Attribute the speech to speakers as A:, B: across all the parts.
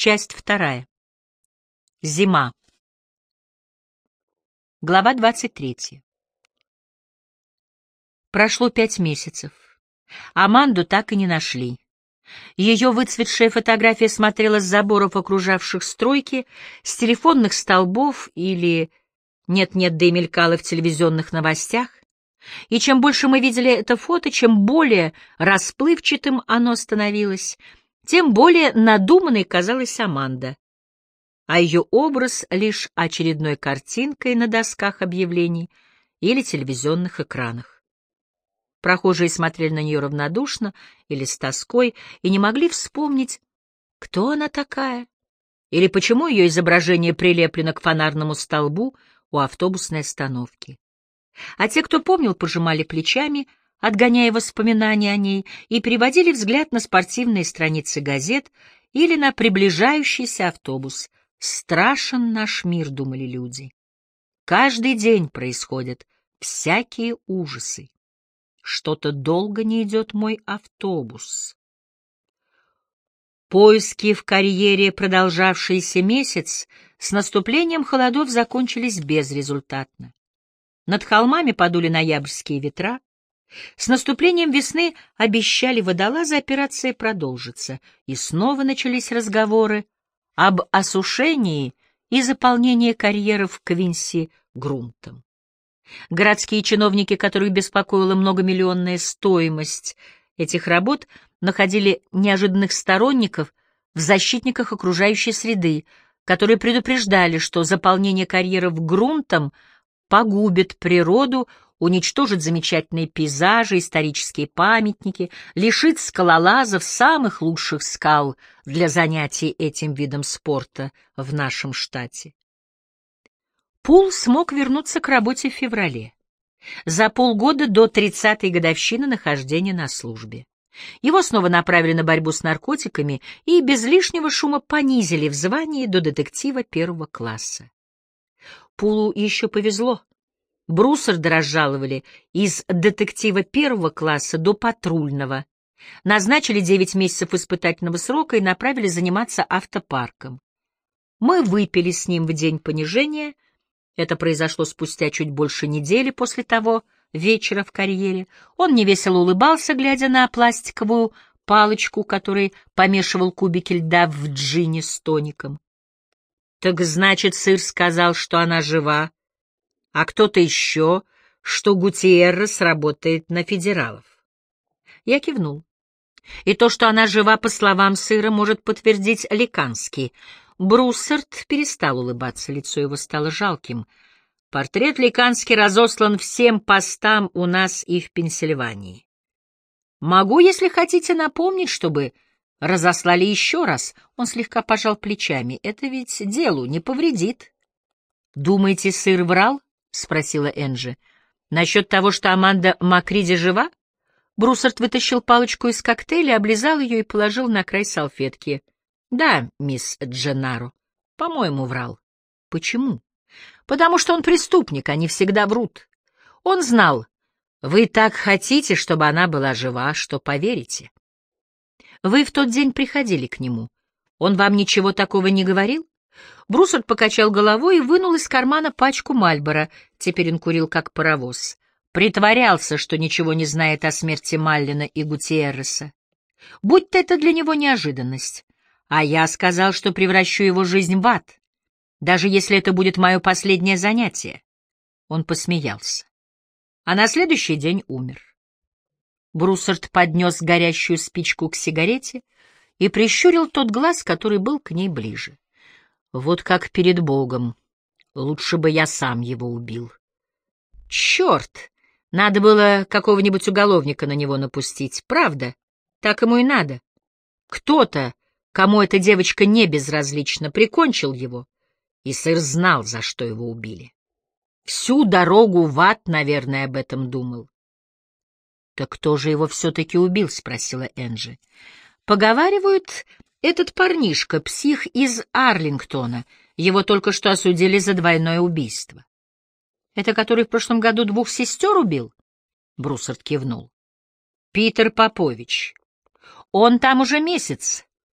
A: Часть 2. Зима. Глава 23. Прошло 5 месяцев. Аманду так и не нашли. Ее выцветшая фотография смотрела с заборов, окружавших стройки, с телефонных столбов или нет-нет, да и мелькала в телевизионных новостях. И чем больше мы видели это фото, чем более расплывчатым оно становилось, тем более надуманной казалась Аманда, а ее образ лишь очередной картинкой на досках объявлений или телевизионных экранах. Прохожие смотрели на нее равнодушно или с тоской и не могли вспомнить, кто она такая, или почему ее изображение прилеплено к фонарному столбу у автобусной остановки. А те, кто помнил, пожимали плечами, отгоняя воспоминания о ней, и переводили взгляд на спортивные страницы газет или на приближающийся автобус. «Страшен наш мир», — думали люди. «Каждый день происходят всякие ужасы. Что-то долго не идет мой автобус». Поиски в карьере, продолжавшиеся месяц, с наступлением холодов закончились безрезультатно. Над холмами подули ноябрьские ветра. С наступлением весны обещали водолазы, операция продолжится, и снова начались разговоры об осушении и заполнении карьеров в Квинси грунтом. Городские чиновники, которых беспокоила многомиллионная стоимость этих работ, находили неожиданных сторонников в защитниках окружающей среды, которые предупреждали, что заполнение карьеров грунтом погубит природу, уничтожит замечательные пейзажи, исторические памятники, лишит скалолазов самых лучших скал для занятий этим видом спорта в нашем штате. Пул смог вернуться к работе в феврале, за полгода до 30-й годовщины нахождения на службе. Его снова направили на борьбу с наркотиками и без лишнего шума понизили в звании до детектива 1-го класса. Пулу еще повезло. Бруссарда разжаловали из детектива 1-го класса до патрульного, назначили 9 месяцев испытательного срока и направили заниматься автопарком. Мы выпили с ним в день понижения. Это произошло спустя чуть больше недели после того вечера в карьере. Он невесело улыбался, глядя на пластиковую палочку, которой помешивал кубики льда в джине с тоником. «Так значит, сыр сказал, что она жива, а кто-то еще, что Гутиеррес работает на федералов». Я кивнул. И то, что она жива, по словам сыра, может подтвердить Ликанский. Бруссард перестал улыбаться, лицо его стало жалким. «Портрет Ликанский разослан всем постам у нас и в Пенсильвании. Могу, если хотите, напомнить, чтобы разослали еще раз». Он слегка пожал плечами. «Это ведь делу не повредит». «Думаете, сыр врал?» — спросила Энджи. «Насчет того, что Аманда Макриди жива?» Бруссард вытащил палочку из коктейля, облизал ее и положил на край салфетки. «Да, мисс Дженнаро, по-моему, врал». «Почему?» «Потому что он преступник, они всегда врут. Он знал, вы так хотите, чтобы она была жива, что поверите. Вы в тот день приходили к нему. Он вам ничего такого не говорил?» Бруссард покачал головой и вынул из кармана пачку Мальборо. Теперь он курил как паровоз. Притворялся, что ничего не знает о смерти Маллина и Гутиерреса. Будь-то это для него неожиданность. А я сказал, что превращу его жизнь в ад, даже если это будет мое последнее занятие. Он посмеялся. А на следующий день умер. Бруссард поднес горящую спичку к сигарете и прищурил тот глаз, который был к ней ближе. Вот как перед Богом. Лучше бы я сам его убил. Черт! Надо было какого-нибудь уголовника на него напустить. Правда? Так ему и надо. Кто-то, кому эта девочка не безразлична, прикончил его. И сыр знал, за что его убили. Всю дорогу в ад, наверное, об этом думал. — Так кто же его все-таки убил? — спросила Энджи. — Поговаривают, этот парнишка, псих из Арлингтона. Его только что осудили за двойное убийство. — Это который в прошлом году 2 сестер убил? Бруссард кивнул. — Питер Попович. Он там уже месяц.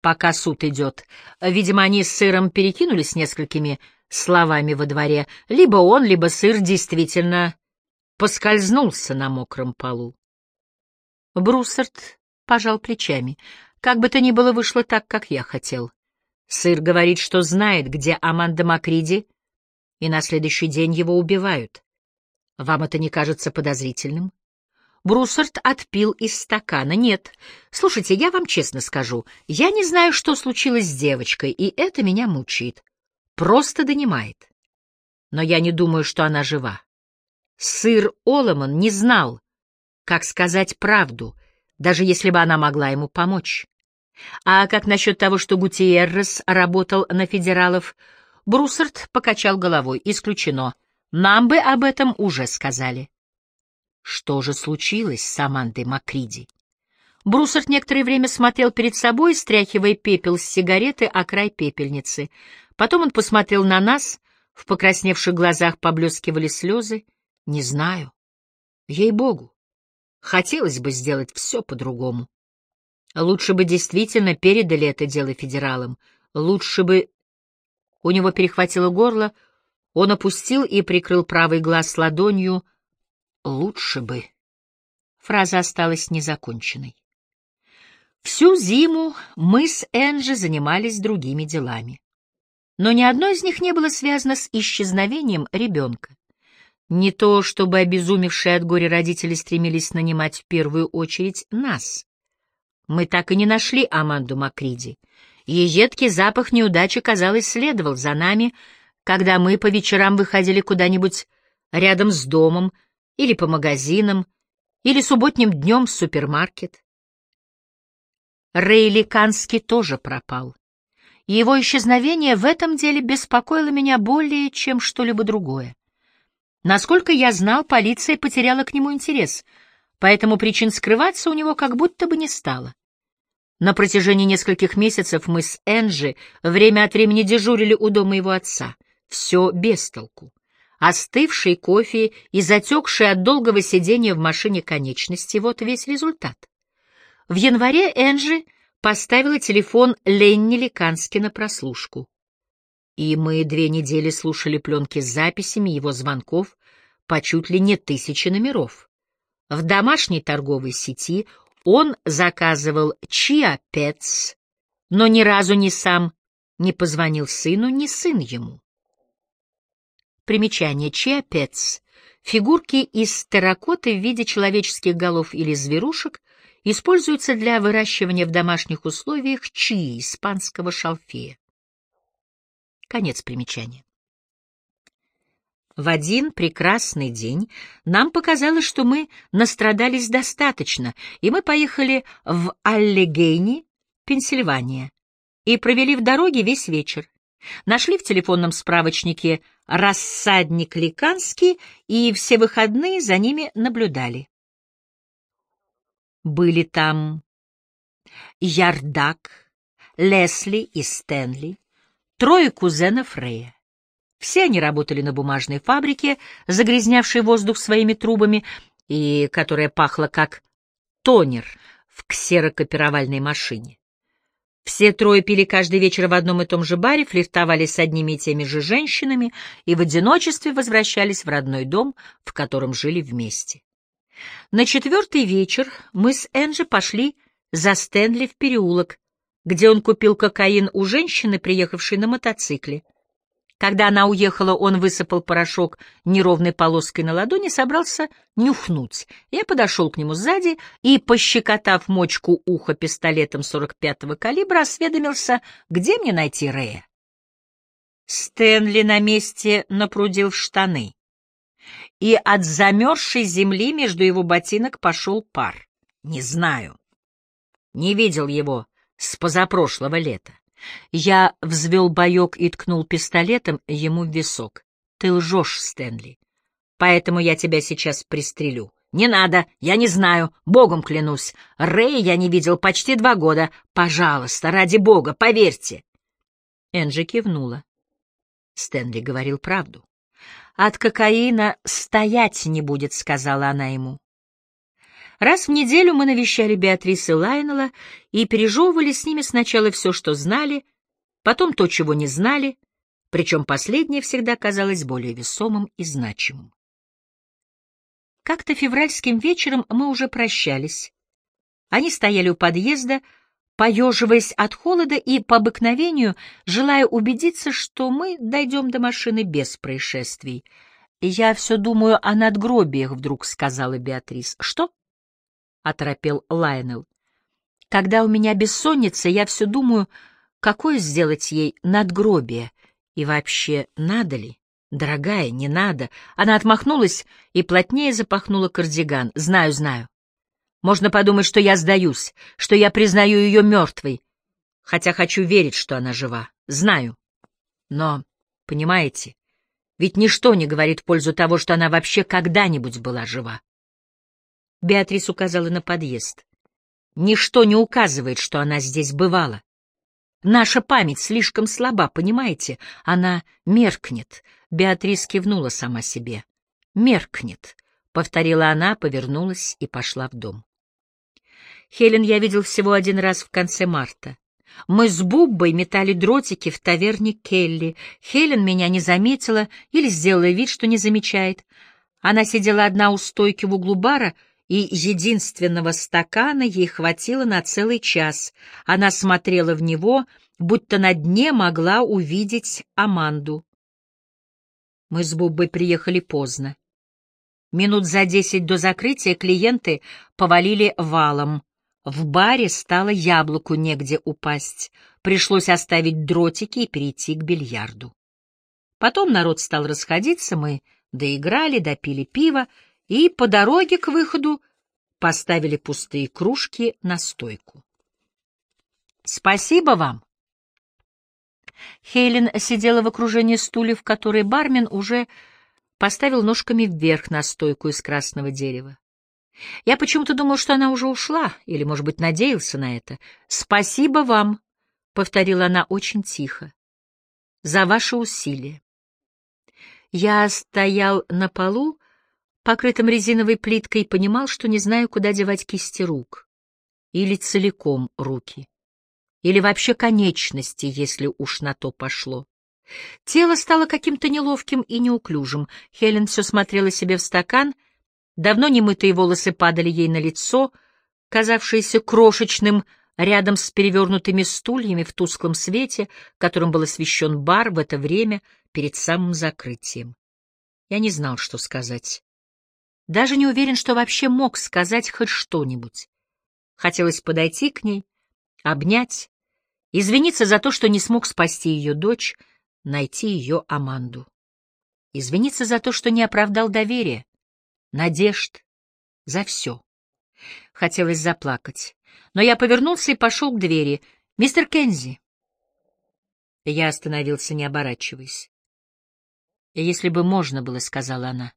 A: пока суд идет. Видимо, они с сыром перекинулись несколькими словами во дворе. Либо он, либо сыр действительно поскользнулся на мокром полу. Бруссард пожал плечами. Как бы то ни было, вышло так, как я хотел. Сыр говорит, что знает, где Аманда Макриди, и на следующий день его убивают. Вам это не кажется подозрительным? Бруссард отпил из стакана. Нет. Слушайте, я вам честно скажу, я не знаю, что случилось с девочкой, и это меня мучает. Просто донимает. Но я не думаю, что она жива. Сыр Оломан не знал, как сказать правду, даже если бы она могла ему помочь. А как насчет того, что Гутиеррес работал на федералов? Бруссард покачал головой. Исключено. Нам бы об этом уже сказали. Что же случилось с Амандой Макриди? Бруссард некоторое время смотрел перед собой, стряхивая пепел с сигареты о край пепельницы. Потом он посмотрел на нас, в покрасневших глазах поблескивали слезы. Не знаю. Ей-богу. Хотелось бы сделать все по-другому. Лучше бы действительно передали это дело федералам. Лучше бы... У него перехватило горло, он опустил и прикрыл правый глаз ладонью. Лучше бы. Фраза осталась незаконченной. Всю зиму мы с Энджи занимались другими делами. Но ни одно из них не было связано с исчезновением ребенка. Не то, чтобы обезумевшие от горя родители стремились нанимать в первую очередь нас. Мы так и не нашли Аманду Макриди, и едкий запах неудачи, казалось, следовал за нами, когда мы по вечерам выходили куда-нибудь рядом с домом, или по магазинам, или субботним днем в супермаркет. Рэй Ликанский тоже пропал. Его исчезновение в этом деле беспокоило меня более, чем что-либо другое. Насколько я знал, полиция потеряла к нему интерес, поэтому причин скрываться у него как будто бы не стало. На протяжении нескольких месяцев мы с Энджи время от времени дежурили у дома его отца. Все без толку. Остывший кофе и затекшие от долгого сидения в машине конечности — вот весь результат. В январе Энджи поставила телефон Ленни Ликански на прослушку. И мы 2 недели слушали пленки с записями его звонков по чуть ли не 1000 номеров. В домашней торговой сети он заказывал Chia Pets, но ни разу ни сам не позвонил сыну, ни сын ему. Примечание. Chia Pets — фигурки из терракоты в виде человеческих голов или зверушек, используются для выращивания в домашних условиях чии, испанского шалфея. Конец примечания. В один прекрасный день нам показалось, что мы настрадались достаточно, и мы поехали в Аллегейни, Пенсильвания, и провели в дороге весь вечер. Нашли в телефонном справочнике рассадник Ликанский и все выходные за ними наблюдали. Были там Ярдак, Лесли и Стэнли, 3 кузенов Рэя. Все они работали на бумажной фабрике, загрязнявшей воздух своими трубами, и которая пахла как тонер в ксерокопировальной машине. Все 3 пили каждый вечер в одном и том же баре, флиртовали с одними и теми же женщинами и в одиночестве возвращались в родной дом, в котором жили вместе. На 4-й вечер мы с Энджи пошли за Стэнли в переулок, где он купил кокаин у женщины, приехавшей на мотоцикле. Когда она уехала, он высыпал порошок неровной полоской на ладони, собрался нюхнуть. Я подошел к нему сзади и, пощекотав мочку уха пистолетом 45-го калибра, осведомился, где мне найти Рэя. Стэнли на месте напрудил в штаны, и от замерзшей земли между его ботинок пошел пар. Не знаю. Не видел его с позапрошлого лета. Я взвел боек и ткнул пистолетом ему в висок. Ты лжешь, Стэнли. Поэтому я тебя сейчас пристрелю. Не надо, я не знаю, богом клянусь. Рэя я не видел почти 2 года. Пожалуйста, ради бога, поверьте. Энджи кивнула. Стэнли говорил правду. От кокаина стоять не будет, сказала она ему. Раз в неделю мы навещали Беатрис и Лайонела и пережевывали с ними сначала все, что знали, потом то, чего не знали, причем последнее всегда казалось более весомым и значимым. Как-то февральским вечером мы уже прощались. Они стояли у подъезда, поеживаясь от холода и, по обыкновению, желая убедиться, что мы дойдем до машины без происшествий. «Я все думаю о надгробиях», — вдруг сказала Беатрис. «Что?» — оторопел Лайонел. «Когда у меня бессонница, я все думаю, какое сделать ей надгробие, и вообще, надо ли? Дорогая, не надо». Она отмахнулась и плотнее запахнула кардиган. «Знаю, знаю. Можно подумать, что я сдаюсь, что я признаю ее мертвой, хотя хочу верить, что она жива. Знаю. Но, понимаете, ведь ничто не говорит в пользу того, что она вообще когда-нибудь была жива». Беатрис указала на подъезд. «Ничто не указывает, что она здесь бывала. Наша память слишком слаба, понимаете? Она меркнет». Беатрис кивнула сама себе. «Меркнет», — повторила она, повернулась и пошла в дом. Хелен я видел всего один раз в конце марта. Мы с Буббой метали дротики в таверне Келли. Хелен меня не заметила или сделала вид, что не замечает. Она сидела одна у стойки в углу бара, и единственного стакана ей хватило на целый час. Она смотрела в него, будто на дне могла увидеть Аманду. Мы с Буббой приехали поздно. Минут за 10 до закрытия клиенты повалили валом. В баре стало яблоку негде упасть. Пришлось оставить дротики и перейти к бильярду. Потом народ стал расходиться, мы доиграли, допили пиво и по дороге к выходу поставили пустые кружки на стойку. «Спасибо вам!» Хелен сидела в окружении стульев, которые бармен уже поставил ножками вверх на стойку из красного дерева. Я почему-то думал, что она уже ушла, или, может быть, надеялся на это. «Спасибо вам», — повторила она очень тихо, — «за ваши усилия». Я стоял на полу, покрытым резиновой плиткой, и понимал, что не знаю, куда девать кисти рук. Или целиком руки. Или вообще конечности, если уж на то пошло. Тело стало каким-то неловким и неуклюжим. Хелен все смотрела себе в стакан. Давно немытые волосы падали ей на лицо, казавшееся крошечным рядом с перевернутыми стульями в тусклом свете, которым был освещен бар в это время перед самым закрытием. Я не знал, что сказать. Даже не уверен, что вообще мог сказать хоть что-нибудь. Хотелось подойти к ней, обнять, извиниться за то, что не смог спасти ее дочь, найти ее Аманду. Извиниться за то, что не оправдал доверия, надежд, за все. Хотелось заплакать. Но я повернулся и пошел к двери. «Мистер Кензи!» Я остановился, не оборачиваясь. «Если бы можно было, — сказала она,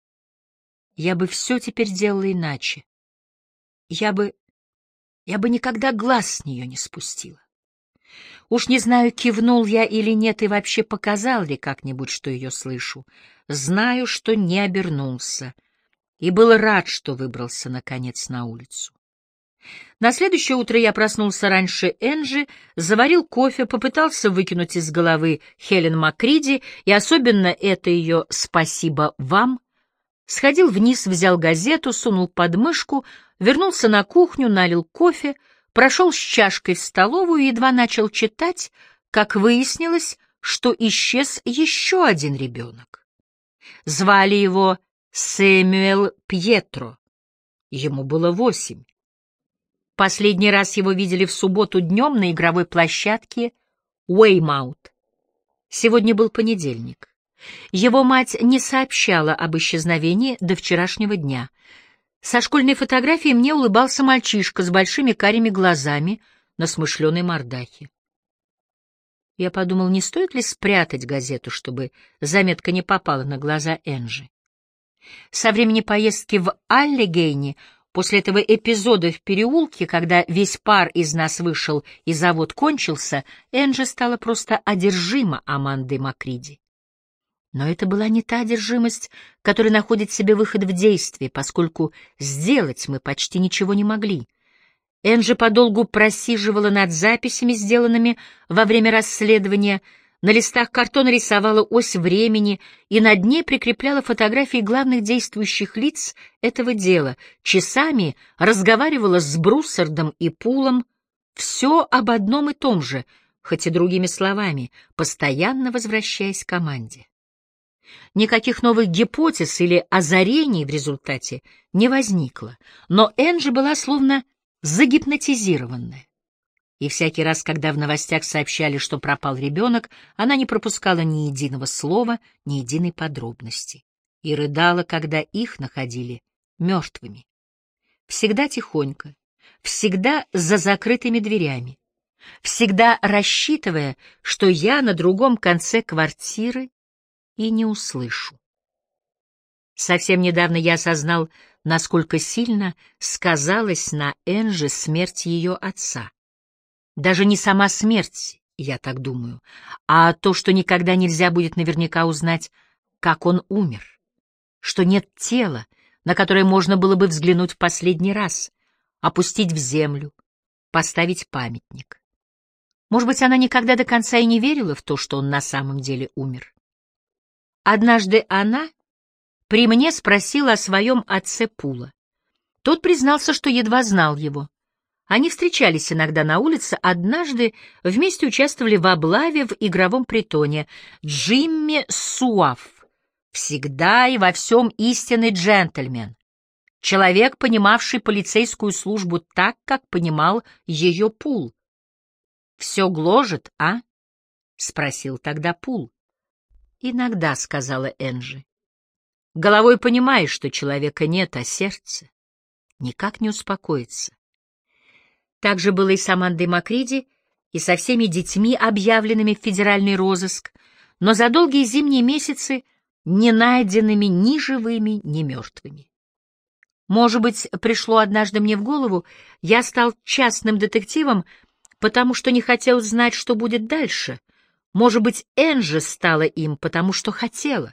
A: — я бы все теперь делала иначе. Я бы никогда глаз с нее не спустила. Уж не знаю, кивнул я или нет, и вообще показал ли как-нибудь, что ее слышу. Знаю, что не обернулся, и был рад, что выбрался, наконец, на улицу. На следующее утро я проснулся раньше Энджи, заварил кофе, попытался выкинуть из головы Хелен Макриди, и особенно это ее «спасибо вам», сходил вниз, взял газету, сунул под мышку, вернулся на кухню, налил кофе, прошел с чашкой в столовую и едва начал читать, как выяснилось, что исчез еще один ребенок. Звали его Сэмюэл Пьетро. Ему было 8. Последний раз его видели в субботу днем на игровой площадке Уэймаут. Сегодня был понедельник. Его мать не сообщала об исчезновении до вчерашнего дня. Со школьной фотографии мне улыбался мальчишка с большими карими глазами на смышленой мордахе. Я подумал, не стоит ли спрятать газету, чтобы заметка не попала на глаза Энджи. Со времени поездки в Аллегейни, после этого эпизода в переулке, когда весь пар из нас вышел и завод кончился, Энджи стала просто одержима Амандой Макриди. Но это была не та одержимость, которая находит себе выход в действии, поскольку сделать мы почти ничего не могли. Энджи подолгу просиживала над записями, сделанными во время расследования, на листах картона рисовала ось времени и над ней прикрепляла фотографии главных действующих лиц этого дела, часами разговаривала с Бруссардом и Пулом, все об одном и том же, хоть и другими словами, постоянно возвращаясь к команде. Никаких новых гипотез или озарений в результате не возникло, но Энджи была словно загипнотизированная. И всякий раз, когда в новостях сообщали, что пропал ребенок, она не пропускала ни единого слова, ни единой подробности. И рыдала, когда их находили мертвыми. Всегда тихонько, всегда за закрытыми дверями, всегда рассчитывая, что я на другом конце квартиры и не услышу. Совсем недавно я осознал, насколько сильно сказалась на Энджи смерть ее отца. Даже не сама смерть, я так думаю, а то, что никогда нельзя будет наверняка узнать, как он умер, что нет тела, на которое можно было бы взглянуть в последний раз, опустить в землю, поставить памятник. Может быть, она никогда до конца и не верила в то, что он на самом деле умер. Однажды она при мне спросила о своем отце Пула. Тот признался, что едва знал его. Они встречались иногда на улице, однажды вместе участвовали в облаве в игровом притоне. Джимми Суафф, всегда и во всем истинный джентльмен. Человек, понимавший полицейскую службу так, как понимал ее Пул. «Все гложет, а?» — спросил тогда Пул. «Иногда», — сказала Энджи. «Головой понимаешь, что человека нет, а сердце никак не успокоится». Так же было и с Амандой Макриди, и со всеми детьми, объявленными в федеральный розыск, но за долгие зимние месяцы не найденными ни живыми, ни мертвыми. Может быть, пришло однажды мне в голову, я стал частным детективом, потому что не хотел знать, что будет дальше. Может быть, Энджи стала им, потому что хотела.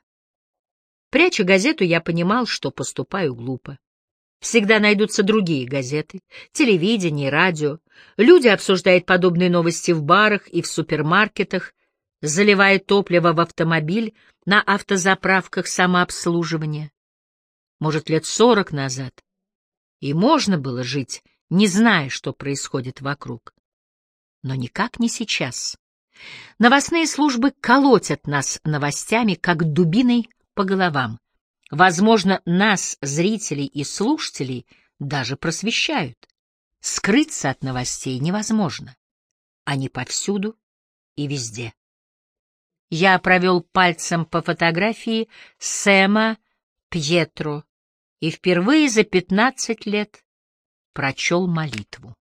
A: Пряча газету, я понимал, что поступаю глупо. Всегда найдутся другие газеты, телевидение, радио. Люди обсуждают подобные новости в барах и в супермаркетах, заливая топливо в автомобиль на автозаправках самообслуживания. Может, лет 40 назад и можно было жить, не зная, что происходит вокруг. Но никак не сейчас. Новостные службы колотят нас новостями, как дубиной по головам. Возможно, нас, зрителей и слушателей, даже просвещают. Скрыться от новостей невозможно. Они повсюду и везде. Я провел пальцем по фотографии Сэма Пьетро и впервые за 15 лет прочел молитву.